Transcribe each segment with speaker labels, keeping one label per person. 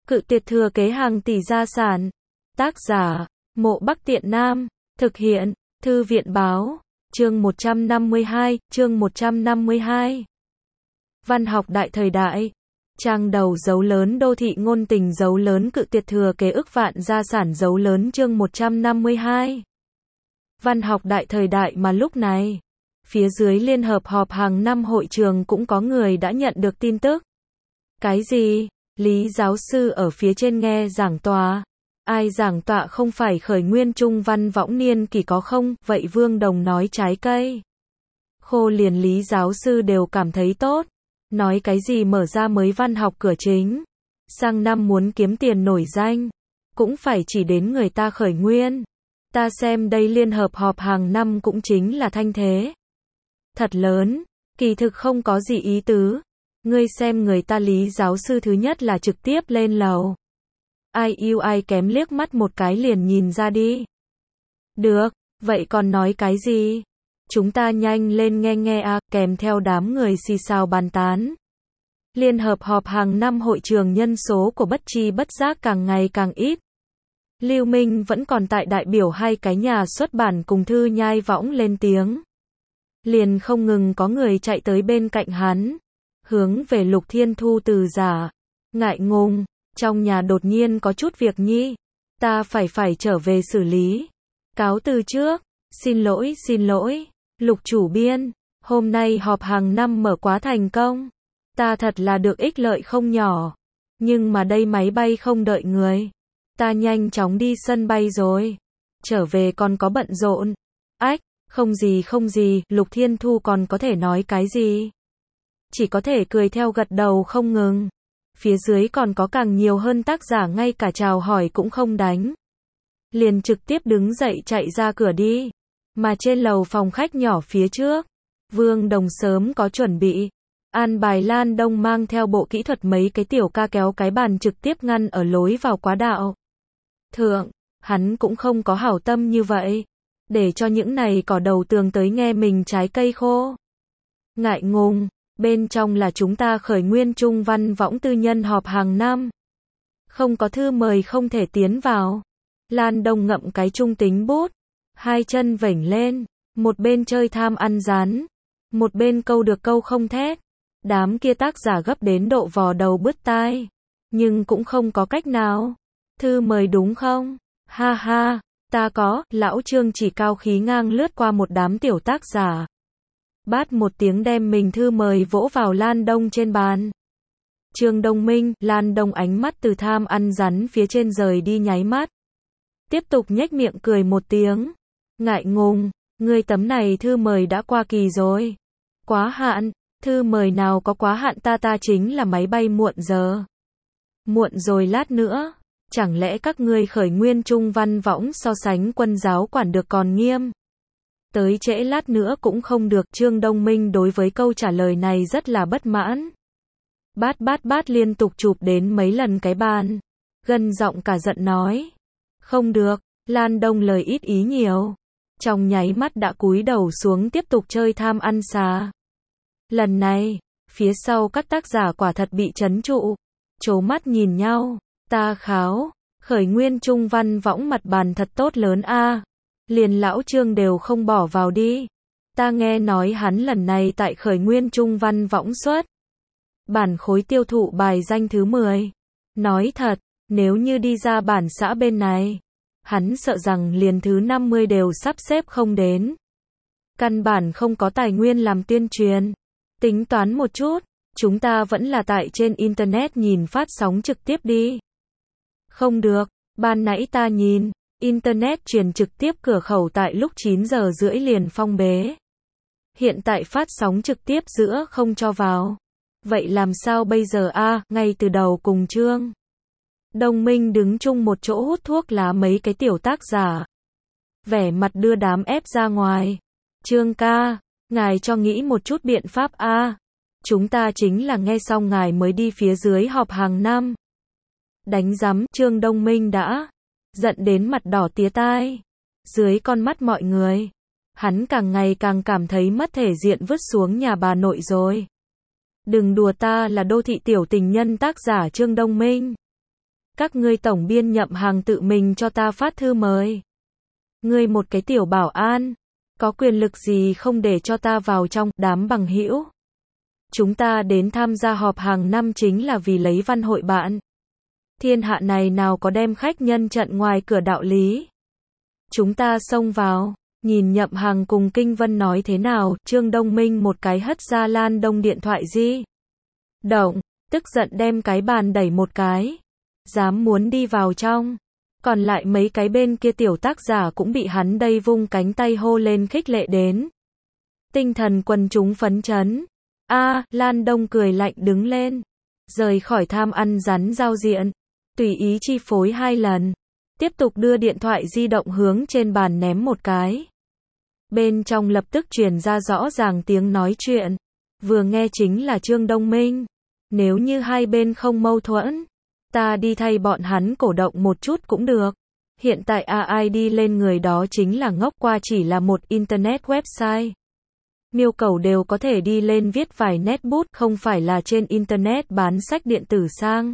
Speaker 1: Cự tuyệt thừa kế hàng tỷ gia sản. Tác giả, Mộ Bắc Tiện Nam. Thực hiện, Thư viện báo. Chương 152. Văn học đại thời đại. Trang đầu dấu lớn đô thị ngôn tình dấu lớn cự tuyệt thừa kế ức vạn gia sản dấu lớn chương 152. Văn học đại thời đại mà lúc này, phía dưới liên hợp họp hàng năm hội trường cũng có người đã nhận được tin tức. Cái gì? Lý giáo sư ở phía trên nghe giảng tòa. Ai giảng tọa không phải khởi nguyên trung văn võng niên kỳ có không? Vậy Vương Đồng nói trái cây khô liền Lý giáo sư đều cảm thấy tốt. Nói cái gì mở ra mới văn học cửa chính. Sang năm muốn kiếm tiền nổi danh, cũng phải chỉ đến người ta khởi nguyên. Ta xem đây liên hợp họp hàng năm cũng chính là thanh thế thật lớn, kỳ thực không có gì ý tứ. Ngươi xem người ta Lý giáo sư thứ nhất là trực tiếp lên lầu. Ai yêu ai kém liếc mắt một cái liền nhìn ra đi. Được, vậy còn nói cái gì? Chúng ta nhanh lên nghe nghe à, kèm theo đám người xì xào bàn tán. Liên hợp họp hàng năm hội trường nhân số của bất tri bất giác càng ngày càng ít. Lưu Minh vẫn còn tại đại biểu hai cái nhà xuất bản cùng Thư Nhai Võng lên tiếng. Liền không ngừng có người chạy tới bên cạnh hắn, hướng về Lục Thiên Thu từ giả. Ngại ngùng, trong nhà đột nhiên có chút việc nhi, ta phải trở về xử lý. Cáo từ trước, xin lỗi, Lục chủ biên, hôm nay họp hàng năm mở quá thành công. Ta thật là được ích lợi không nhỏ, nhưng mà đây máy bay không đợi người. Ta nhanh chóng đi sân bay rồi, trở về còn có bận rộn. Ách, không gì, Lục Thiên Thu còn có thể nói cái gì? Chỉ có thể cười theo gật đầu không ngừng. Phía dưới còn có càng nhiều hơn tác giả ngay cả chào hỏi cũng không đánh. Liền trực tiếp đứng dậy chạy ra cửa đi. Mà trên lầu phòng khách nhỏ phía trước, Vương Đồng sớm có chuẩn bị. An bài Lan Đông mang theo bộ kỹ thuật mấy cái tiểu ca kéo cái bàn trực tiếp ngăn ở lối vào quá đạo. Thượng, hắn cũng không có hảo tâm như vậy. Để cho những này cỏ đầu tường tới nghe mình trái cây khô. Ngại ngùng, bên trong là chúng ta khởi nguyên trung văn võng tư nhân họp hàng năm. Không có thư mời không thể tiến vào. Lan Đông ngậm cái trung tính bút, hai chân vểnh lên, một bên chơi tham ăn rán, một bên câu được câu không thét. Đám kia tác giả gấp đến độ vò đầu bứt tai, nhưng cũng không có cách nào. Thư mời đúng không? Ha ha, ta có. Lão Trương chỉ cao khí ngang lướt qua một đám tiểu tác giả. Bát một tiếng đem mình thư mời vỗ vào Lan Đông trên bàn. Trương Đông Minh, Lan Đông ánh mắt từ tham ăn rắn phía trên rời đi nháy mắt. Tiếp tục nhếch miệng cười một tiếng. Ngại ngùng, ngươi tấm này thư mời đã qua kỳ rồi. Quá hạn, thư mời nào có quá hạn ta chính là máy bay muộn giờ. Muộn rồi lát nữa, chẳng lẽ các ngươi khởi nguyên trung văn võng so sánh quân giáo quản được còn nghiêm. Tới trễ lát nữa cũng không được. Trương Đông Minh đối với câu trả lời này rất là bất mãn. Bát liên tục chụp đến mấy lần cái bàn. Gân giọng cả giận nói. Không được, Lan Đông lời ít ý nhiều. Trong nháy mắt đã cúi đầu xuống tiếp tục chơi tham ăn xà. Lần này, phía sau các tác giả quả thật bị trấn trụ. Trố mắt nhìn nhau. Ta kháo, khởi nguyên trung văn võng mặt bàn thật tốt lớn a. Liền lão Trương đều không bỏ vào đi. Ta nghe nói hắn lần này tại khởi nguyên trung văn võng xuất bản khối tiêu thụ bài danh thứ 10. Nói thật, nếu như đi ra bản xã bên này, hắn sợ rằng liền thứ 50 đều sắp xếp không đến. Căn bản không có tài nguyên làm tuyên truyền. Tính toán một chút, chúng ta vẫn là tại trên internet nhìn phát sóng trực tiếp đi. Không được, ban nãy ta nhìn internet truyền trực tiếp cửa khẩu tại lúc 9 giờ rưỡi liền phong bế. Hiện tại phát sóng trực tiếp giữa không cho vào. Vậy làm sao bây giờ a? Ngay từ đầu cùng Trương Đông Minh đứng chung một chỗ hút thuốc lá mấy cái tiểu tác giả. Vẻ mặt đưa đám ép ra ngoài. Trương ca, ngài cho nghĩ một chút biện pháp a. Chúng ta chính là nghe xong ngài mới đi phía dưới họp hàng năm. Đánh rắm, Trương Đông Minh đã giận đến mặt đỏ tía tai. Dưới con mắt mọi người, hắn càng ngày càng cảm thấy mất thể diện vứt xuống nhà bà nội rồi. Đừng đùa ta là đô thị tiểu tình nhân tác giả Trương Đông Minh. Các ngươi tổng biên Nhậm Hằng tự mình cho ta phát thư mời. Ngươi một cái tiểu bảo an, có quyền lực gì không để cho ta vào trong đám bằng hữu? Chúng ta đến tham gia họp hàng năm chính là vì lấy văn hội bạn. Thiên hạ này nào có đem khách nhân trận ngoài cửa đạo lý. Chúng ta xông vào, nhìn Nhậm Hằng cùng Kinh Vân nói thế nào, Trương Đông Minh một cái hất ra Lan Đông điện thoại di động, tức giận đem cái bàn đẩy một cái. Dám muốn đi vào trong. Còn lại mấy cái bên kia tiểu tác giả cũng bị hắn đây vung cánh tay hô lên khích lệ đến. Tinh thần quần chúng phấn chấn. Lan Đông cười lạnh đứng lên. Rời khỏi tham ăn rắn giao diện. Tùy ý chi phối 2 lần. Tiếp tục đưa điện thoại di động hướng trên bàn ném một cái. Bên trong lập tức truyền ra rõ ràng tiếng nói chuyện. Vừa nghe chính là Trương Đông Minh. Nếu như hai bên không mâu thuẫn, ta đi thay bọn hắn cổ động một chút cũng được. Hiện tại ai đi lên người đó chính là ngốc qua chỉ là một internet website. Miêu cầu đều có thể đi lên viết vài nét bút, không phải là trên internet bán sách điện tử sang.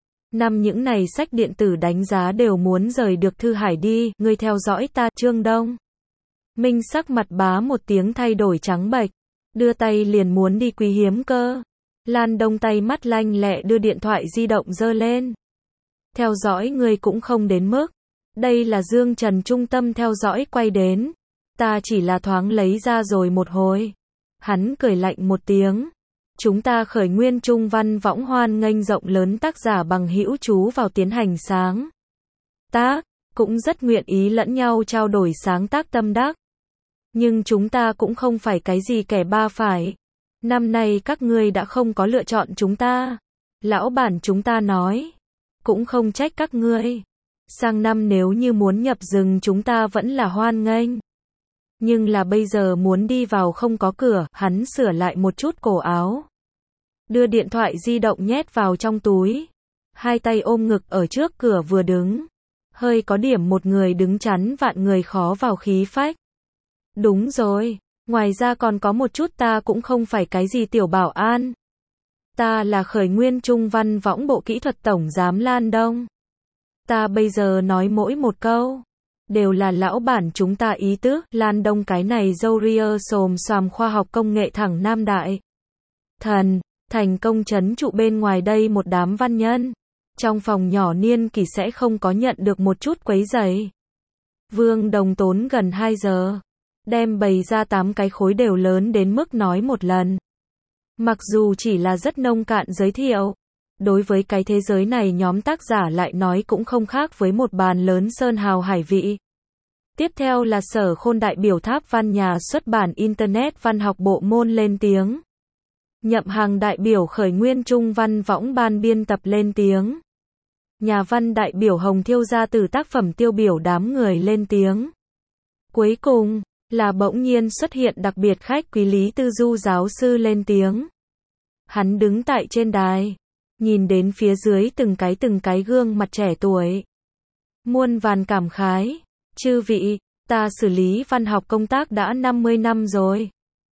Speaker 1: Những này sách điện tử đánh giá đều muốn rời được Thư Hải đi, ngươi theo dõi ta, Trương Đông Minh sắc mặt bá một tiếng thay đổi trắng bệch, đưa tay liền muốn đi quý hiếm cơ. Lan Đông tay mắt lanh lẹ đưa điện thoại di động giơ lên. Theo dõi ngươi cũng không đến mức. Đây là Dương Trần trung tâm theo dõi quay đến. Ta chỉ là thoáng lấy ra rồi một hồi. Hắn cười lạnh một tiếng. Chúng ta khởi nguyên trung văn võng hoan nghênh rộng lớn tác giả bằng hữu chú vào tiến hành sáng tác, cũng rất nguyện ý lẫn nhau trao đổi sáng tác tâm đắc. Nhưng chúng ta cũng không phải cái gì kẻ ba phải. Năm nay các ngươi đã không có lựa chọn chúng ta. Lão bản chúng ta nói. Cũng không trách các ngươi. Sang năm nếu như muốn nhập rừng chúng ta vẫn là hoan nghênh. Nhưng là bây giờ muốn đi vào không có cửa, hắn sửa lại một chút cổ áo. Đưa điện thoại di động nhét vào trong túi. Hai tay ôm ngực ở trước cửa vừa đứng. Hơi có điểm một người đứng chắn vạn người khó vào khí phách. Đúng rồi. Ngoài ra còn có một chút, ta cũng không phải cái gì tiểu bảo an. Ta là khởi nguyên trung văn võng bộ kỹ thuật tổng giám Lan Đông. Ta bây giờ nói mỗi một câu. Đều là lão bản chúng ta ý tứ. Lan Đông cái này dâu ria xồm xoàm khoa học công nghệ thẳng Nam Đại Thần. Thành công trấn trụ bên ngoài đây một đám văn nhân. Trong phòng nhỏ niên kỷ sẽ không có nhận được một chút quấy rầy. Vương Đồng tốn gần 2 giờ. Đem bày ra 8 cái khối đều lớn đến mức nói một lần. Mặc dù chỉ là rất nông cạn giới thiệu. Đối với cái thế giới này nhóm tác giả lại nói cũng không khác với một bàn lớn sơn hào hải vị. Tiếp theo là Sở Khôn đại biểu Tháp Văn nhà xuất bản Internet văn học bộ môn lên tiếng. Nhậm Hằng đại biểu khởi nguyên trung văn võng ban biên tập lên tiếng. Nhà văn đại biểu Hồng Thiêu gia từ tác phẩm tiêu biểu đám người lên tiếng. Cuối cùng là bỗng nhiên xuất hiện đặc biệt khách quý Lý Tư Du giáo sư lên tiếng. Hắn đứng tại trên đài, nhìn đến phía dưới từng cái gương mặt trẻ tuổi. Muôn vàn cảm khái. Chư vị, ta xử lý văn học công tác đã 50 năm rồi.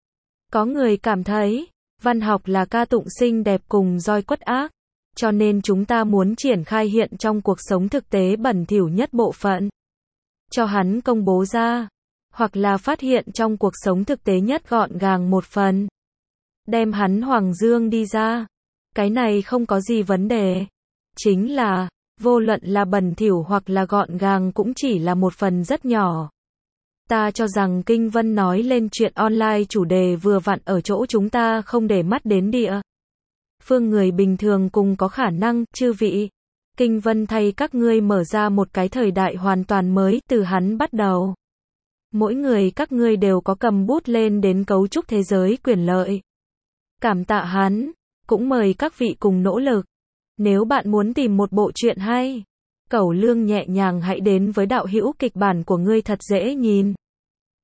Speaker 1: Có người cảm thấy, văn học là ca tụng xinh đẹp cùng roi quất ác. Cho nên chúng ta muốn triển khai hiện trong cuộc sống thực tế bẩn thỉu nhất bộ phận. Cho hắn công bố ra. Hoặc là phát hiện trong cuộc sống thực tế nhất gọn gàng một phần. Đem hắn hoàng dương đi ra. Cái này không có gì vấn đề. Chính là, vô luận là bẩn thỉu hoặc là gọn gàng cũng chỉ là một phần rất nhỏ. Ta cho rằng Kinh Vân nói lên chuyện online chủ đề vừa vặn ở chỗ chúng ta không để mắt đến địa phương người bình thường cùng có khả năng, chư vị. Kinh Vân thay các ngươi mở ra một cái thời đại hoàn toàn mới từ hắn bắt đầu. Mỗi người các ngươi đều có cầm bút lên đến cấu trúc thế giới quyền lợi. Cảm tạ hắn, cũng mời các vị cùng nỗ lực. Nếu bạn muốn tìm một bộ truyện hay, cẩu lương nhẹ nhàng hãy đến với đạo hữu kịch bản của ngươi thật dễ nhìn.